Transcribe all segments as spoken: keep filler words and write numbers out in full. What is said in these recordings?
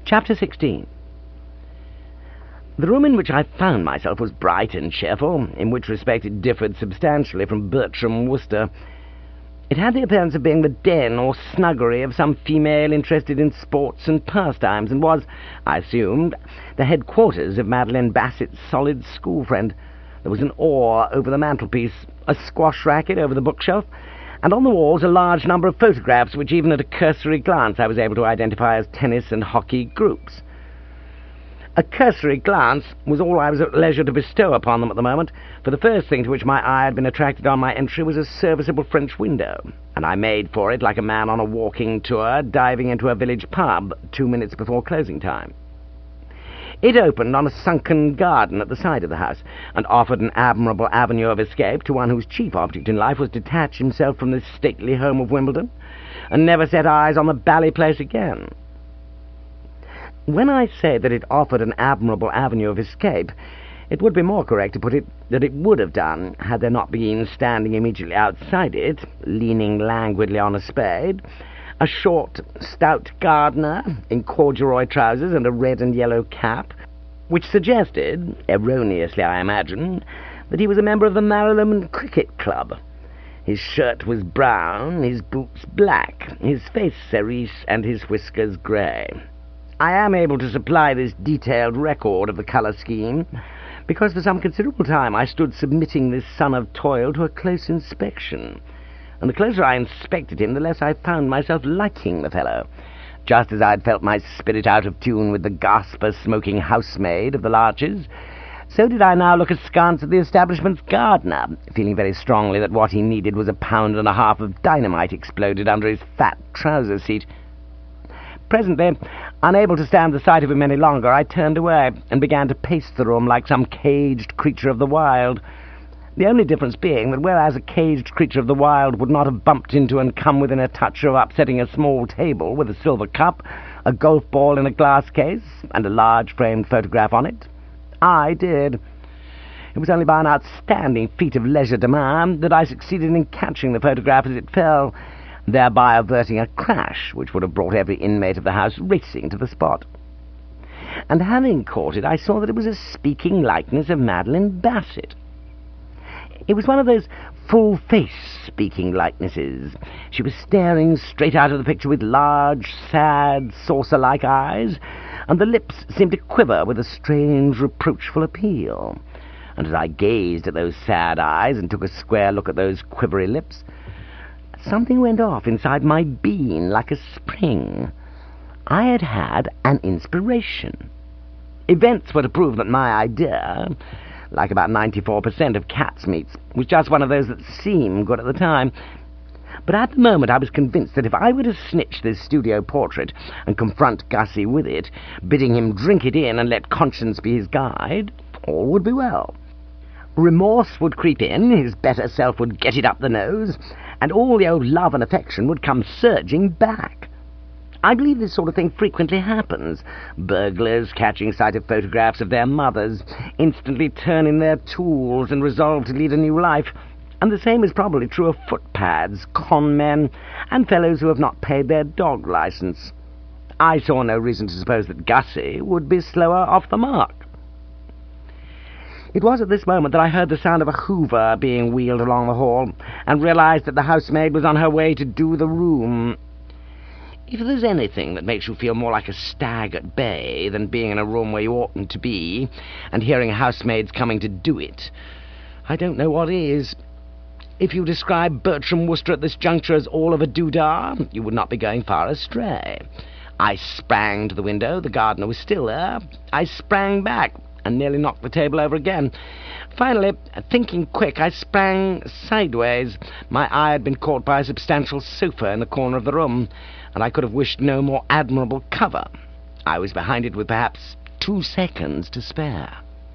Chapter sixteen. The room in which I found myself was bright and cheerful, in which respect it differed substantially from Bertram Wooster. It had the appearance of being the den or snuggery of some female interested in sports and pastimes, and was, I assumed, the headquarters of Madeline Bassett's solid school friend. There was an oar over the mantelpiece, a squash racket over the bookshelf, and on the walls a large number of photographs which even at a cursory glance I was able to identify as tennis and hockey groups. A cursory glance was all I was at leisure to bestow upon them at the moment, for the first thing to which my eye had been attracted on my entry was a serviceable French window, and I made for it like a man on a walking tour, diving into a village pub two minutes before closing time. It opened on a sunken garden at the side of the house, and offered an admirable avenue of escape to one whose chief object in life was to detach himself from this stately home of Wimbledon, and never set eyes on the bally place again. When I say that it offered an admirable avenue of escape, it would be more correct to put it that it would have done, had there not been standing immediately outside it, leaning languidly on a spade, a short, stout gardener in corduroy trousers and a red and yellow cap, which suggested, erroneously I imagine, that he was a member of the Marylebone Cricket Club. His shirt was brown, his boots black, his face cerise, and his whiskers grey. I am able to supply this detailed record of the colour scheme, because for some considerable time I stood submitting this son of toil to a close inspection, and the closer I inspected him, the less I found myself liking the fellow. Just as I had felt my spirit out of tune with the gasper-smoking housemaid of the Larches, so did I now look askance at the establishment's gardener, feeling very strongly that what he needed was a pound and a half of dynamite exploded under his fat trouser seat. Presently, unable to stand the sight of him any longer, I turned away and began to pace the room like some caged creature of the wild, the only difference being that whereas a caged creature of the wild would not have bumped into and come within a touch of upsetting a small table with a silver cup, a golf ball in a glass case, and a large framed photograph on it, I did. It was only by an outstanding feat of legerdemain that I succeeded in catching the photograph as it fell, thereby averting a crash which would have brought every inmate of the house racing to the spot. And having caught it, I saw that it was a speaking likeness of Madeline Bassett. It was one of those full-face speaking likenesses. She was staring straight out of the picture with large, sad, saucer-like eyes, and the lips seemed to quiver with a strange, reproachful appeal. And as I gazed at those sad eyes and took a square look at those quivery lips, something went off inside my being like a spring. I had had an inspiration. Events were to prove that my idea, like about ninety-four percent of cat's meats, was just one of those that seem good at the time. But at the moment I was convinced that if I were to snitch this studio portrait and confront Gussie with it, bidding him drink it in and let conscience be his guide, all would be well. Remorse would creep in, his better self would get it up the nose, and all the old love and affection would come surging back. I believe this sort of thing frequently happens. Burglars, catching sight of photographs of their mothers, instantly turn in their tools and resolve to lead a new life, and the same is probably true of footpads, con men, and fellows who have not paid their dog licence. I saw no reason to suppose that Gussie would be slower off the mark. It was at this moment that I heard the sound of a hoover being wheeled along the hall, and realized that the housemaid was on her way to do the room. If there's anything that makes you feel more like a stag at bay than being in a room where you oughtn't to be, and hearing housemaids coming to do it, I don't know what is. If you describe Bertram Wooster at this juncture as all of a doodah, you would not be going far astray. I sprang to the window. The gardener was still there. I sprang back and nearly knocked the table over again. Finally, thinking quick, I sprang sideways. My eye had been caught by a substantial sofa in the corner of the room, and I could have wished no more admirable cover. I was behind it with perhaps two seconds to spare.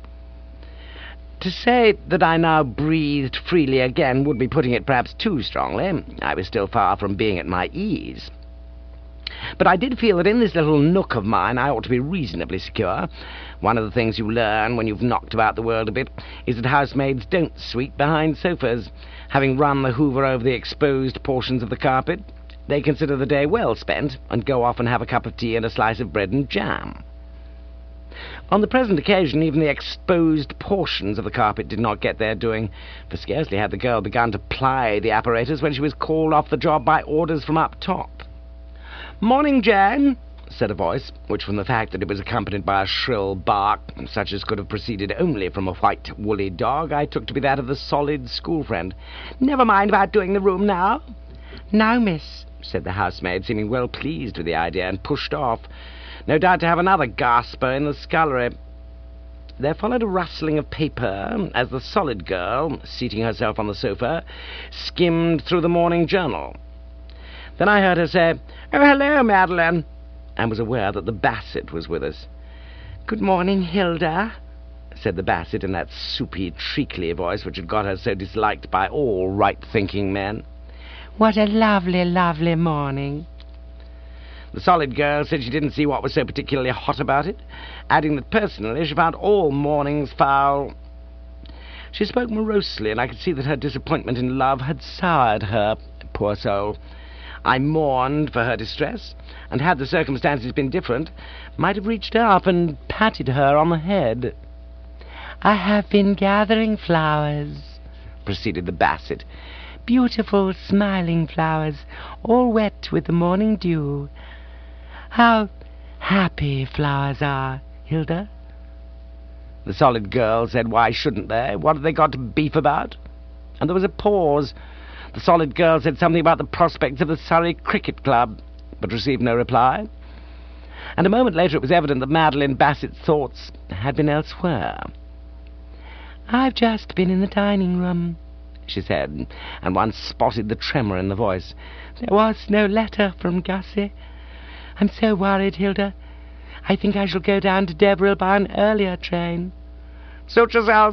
To say that I now breathed freely again would be putting it perhaps too strongly. I was still far from being at my ease. But I did feel that in this little nook of mine I ought to be reasonably secure. One of the things you learn when you've knocked about the world a bit is that housemaids don't sweep behind sofas. Having run the hoover over the exposed portions of the carpet, they consider the day well spent and go off and have a cup of tea and a slice of bread and jam. On the present occasion, even the exposed portions of the carpet did not get their doing, for scarcely had the girl begun to ply the apparatus when she was called off the job by orders from up top. "Morning, Jane," said a voice, which, from the fact that it was accompanied by a shrill bark, such as could have proceeded only from a white woolly dog, I took to be that of the solid school friend. "Never mind about doing the room now." "No, miss," said the housemaid, seeming well pleased with the idea, and pushed off, no doubt to have another gasper in the scullery. There followed a rustling of paper as the solid girl, seating herself on the sofa, skimmed through the morning journal. Then I heard her say, "Oh, hello, Madeline," and was aware that the Bassett was with us. "Good morning, Hilda," said the Bassett in that soupy, treacly voice which had got her so disliked by all right-thinking men. "What a lovely, lovely morning." The solid girl said she didn't see what was so particularly hot about it, adding that personally she found all mornings foul. She spoke morosely, and I could see that her disappointment in love had soured her, poor soul. I mourned for her distress, and had the circumstances been different, might have reached up and patted her on the head. "I have been gathering flowers," proceeded the Bassett, "beautiful, smiling flowers, all wet with the morning dew. How happy flowers are, Hilda." The solid girl said, "Why shouldn't they? What have they got to beef about?" And there was a pause. The solid girl said something about the prospects of the Surrey Cricket Club, but received no reply. And a moment later it was evident that Madeline Bassett's thoughts had been elsewhere. "I've just been in the dining-room," she said, and one spotted the tremor in the voice. "There was no letter from Gussie. I'm so worried, Hilda. I think I shall go down to Deverell by an earlier train." "Suit yourself."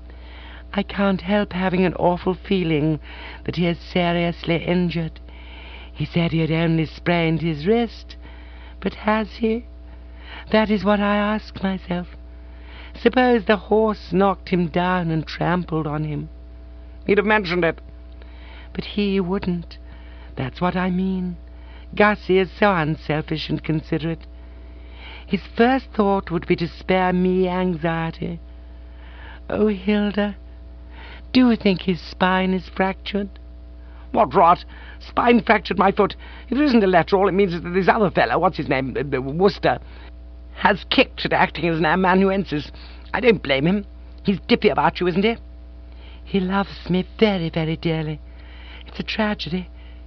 "I can't help having an awful feeling that he is seriously injured. He said he had only sprained his wrist, but has he? That is what I ask myself. Suppose the horse knocked him down and trampled on him?" "He'd have mentioned it." "But he wouldn't. That's what I mean. Gussie is so unselfish and considerate. His first thought would be to spare me anxiety. Oh, Hilda, do you think his spine is fractured?" "What rot! Spine fractured my foot. If there isn't a letter, all it means is that this other fellow, what's his name, uh, uh, Worcester, has kicked at acting as an amanuensis. I don't blame him. He's dippy about you, isn't he?" "He loves me very, very dearly. It's a tragedy.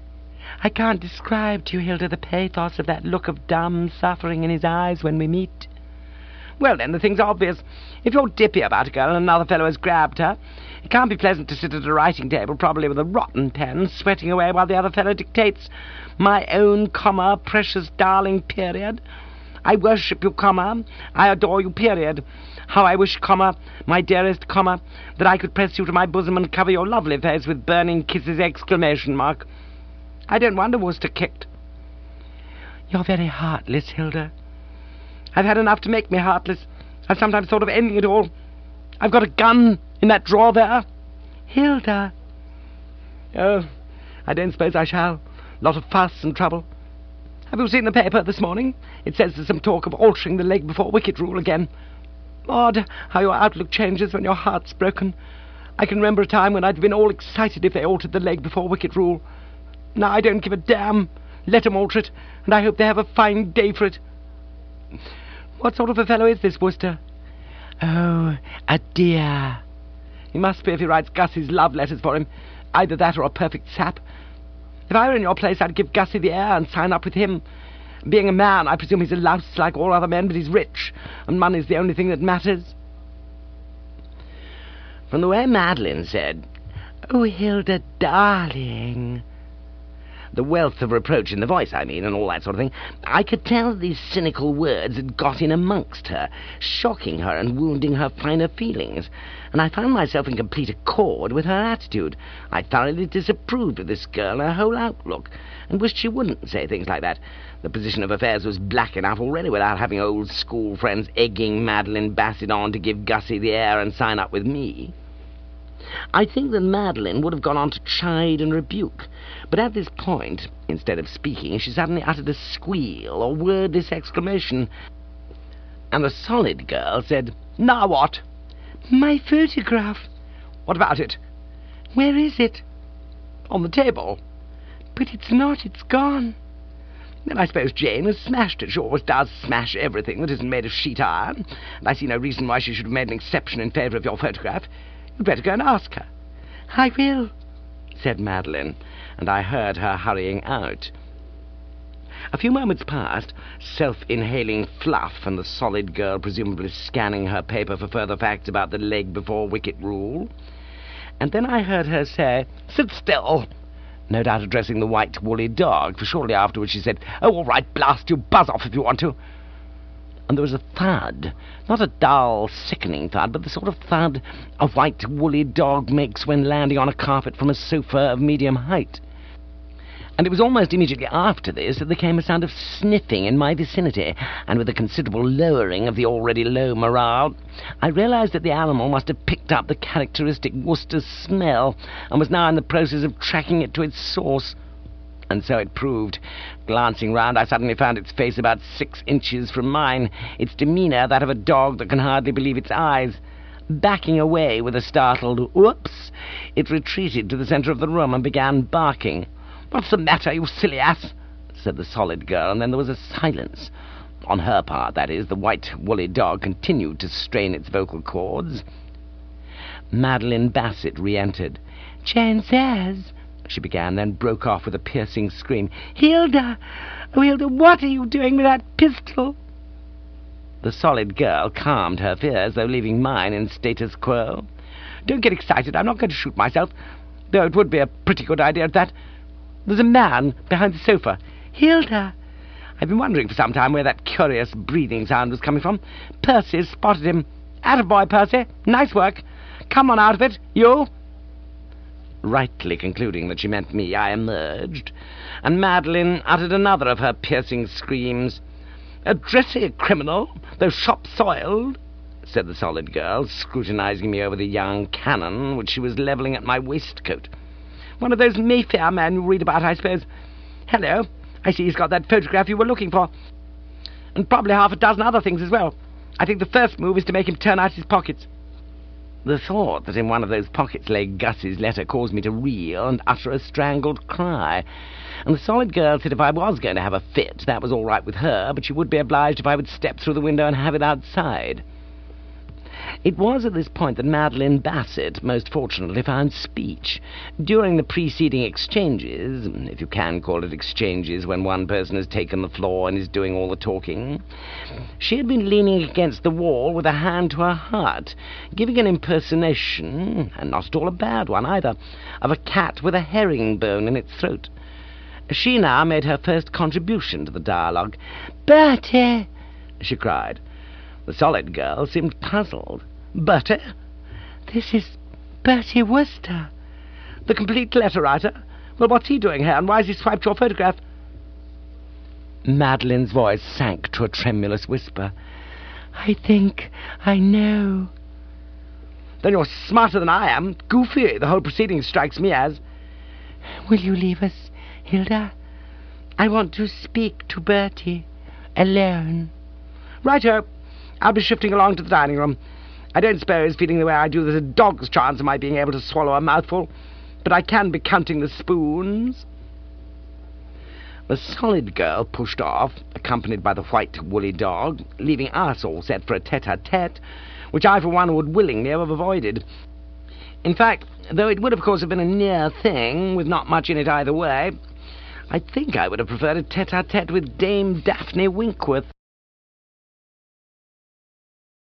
I can't describe to you, Hilda, the pathos of that look of dumb suffering in his eyes when we meet." "Well, then, the thing's obvious. If you're dippy about a girl and another fellow has grabbed her, it can't be pleasant to sit at a writing table, probably with a rotten pen, sweating away while the other fellow dictates. My own, comma, precious darling, period. I worship you, comma. I adore you, period. How I wish, comma, my dearest, comma, that I could press you to my bosom and cover your lovely face with burning kisses, exclamation mark. I don't wonder Worcester kicked." "You're very heartless, Hilda." "I've had enough to make me heartless. I've sometimes thought of ending it all. I've got a gun in that drawer there." "Hilda." "Oh, I don't suppose I shall. Lot of fuss and trouble. Have you seen the paper this morning? It says there's some talk of altering the leg before wicket rule again. Odd how your outlook changes when your heart's broken. I can remember a time when I'd been all excited if they altered the leg before wicket rule. Now I don't give a damn. Let 'em alter it, and I hope they have a fine day for it. What sort of a fellow is this Worcester?" "Oh, a dear." "He must be if he writes Gussie's love letters for him. Either that or a perfect sap. If I were in your place, I'd give Gussie the air and sign up with him. Being a man, I presume he's a louse like all other men, but he's rich, and money's the only thing that matters." From the way Madeline said, "Oh, Hilda, darling," the wealth of reproach in the voice, I mean, and all that sort of thing, I could tell that these cynical words had got in amongst her, shocking her and wounding her finer feelings, and I found myself in complete accord with her attitude. I thoroughly disapproved of this girl and her whole outlook, and wished she wouldn't say things like that. The position of affairs was black enough already without having old school friends egging Madeline Bassett on to give Gussie the air and sign up with me. I think that Madeline would have gone on to chide and rebuke, but at this point Instead of speaking, she suddenly uttered a squeal or wordless exclamation, and the Solid Girl said, "Now what?" "My photograph." "What about it?" "Where is it?" "On the table." "But it's not, it's gone." "Then I suppose Jane has smashed it. She always does smash everything that isn't made of sheet iron, and I see no reason why she should have made an exception in favour of your photograph. You'd better go and ask her." "I will," said Madeline, and I heard her hurrying out. A few moments passed, self-inhaling fluff and the Solid Girl presumably scanning her paper for further facts about the leg before wicket rule, and then I heard her say, "Sit still," no doubt addressing the white woolly dog, for shortly afterwards she said, "Oh, all right, blast you, buzz off if you want to." And there was a thud, not a dull, sickening thud, but the sort of thud a white woolly dog makes when landing on a carpet from a sofa of medium height. And it was almost immediately after this that there came a sound of sniffing in my vicinity, and with a considerable lowering of the already low morale, I realized that the animal must have picked up the characteristic Worcester smell, and was now in the process of tracking it to its source. And so it proved. Glancing round, I suddenly found its face about six inches from mine, its demeanour that of a dog that can hardly believe its eyes. Backing away with a startled "whoops," it retreated to the centre of the room and began barking. "What's the matter, you silly ass?" said the Solid Girl, and then there was a silence. On her part, that is. The white woolly dog continued to strain its vocal cords. Madeline Bassett re-entered. "Jane says," she began, then broke off with a piercing scream. "Hilda! Oh, Hilda, what are you doing with that pistol?" The Solid Girl calmed her fears, though leaving mine in status quo. "Don't get excited. I'm not going to shoot myself, though it would be a pretty good idea at that. There's a man behind the sofa." "Hilda!" "I've been wondering for some time where that curious breathing sound was coming from. Percy spotted him. Attaboy, Percy. Nice work. Come on out of it, you." Rightly concluding that she meant me, I emerged, and Madeline uttered another of her piercing screams. "A dressy criminal, though shop-soiled," said the Solid Girl, scrutinizing me over the young cannon which she was levelling at my waistcoat. "One of those Mayfair men you read about, I suppose. Hello, I see he's got that photograph you were looking for. And probably half a dozen other things as well. I think the first move is to make him turn out his pockets." The thought that in one of those pockets lay Gus's letter caused me to reel and utter a strangled cry, and the Solid Girl said if I was going to have a fit, that was all right with her, but she would be obliged if I would step through the window and have it outside. It was at this point that Madeline Bassett most fortunately found speech. During the preceding exchanges, if you can call it exchanges when one person has taken the floor and is doing all the talking, she had been leaning against the wall with a hand to her heart, giving an impersonation, and not at all a bad one either, of a cat with a herringbone in its throat. She now made her first contribution to the dialogue. "Bertie!" she cried. The Solid Girl seemed puzzled. "Bertie?" "This is Bertie Wooster." "The complete letter-writer? Well, what's he doing here, and why has he swiped your photograph?" Madeline's voice sank to a tremulous whisper. "I think I know." "Then you're smarter than I am. Goofy, the whole proceeding strikes me as." "Will you leave us, Hilda? I want to speak to Bertie. Alone." "Righto. I'll be shifting along to the dining room. I don't suppose, feeling the way I do, there's a dog's chance of my being able to swallow a mouthful, but I can be counting the spoons." The Solid Girl pushed off, accompanied by the white woolly dog, leaving us all set for a tete-a-tete, which I for one would willingly have avoided. In fact, though it would of course have been a near thing, with not much in it either way, I think I would have preferred a tete-a-tete with Dame Daphne Winkworth.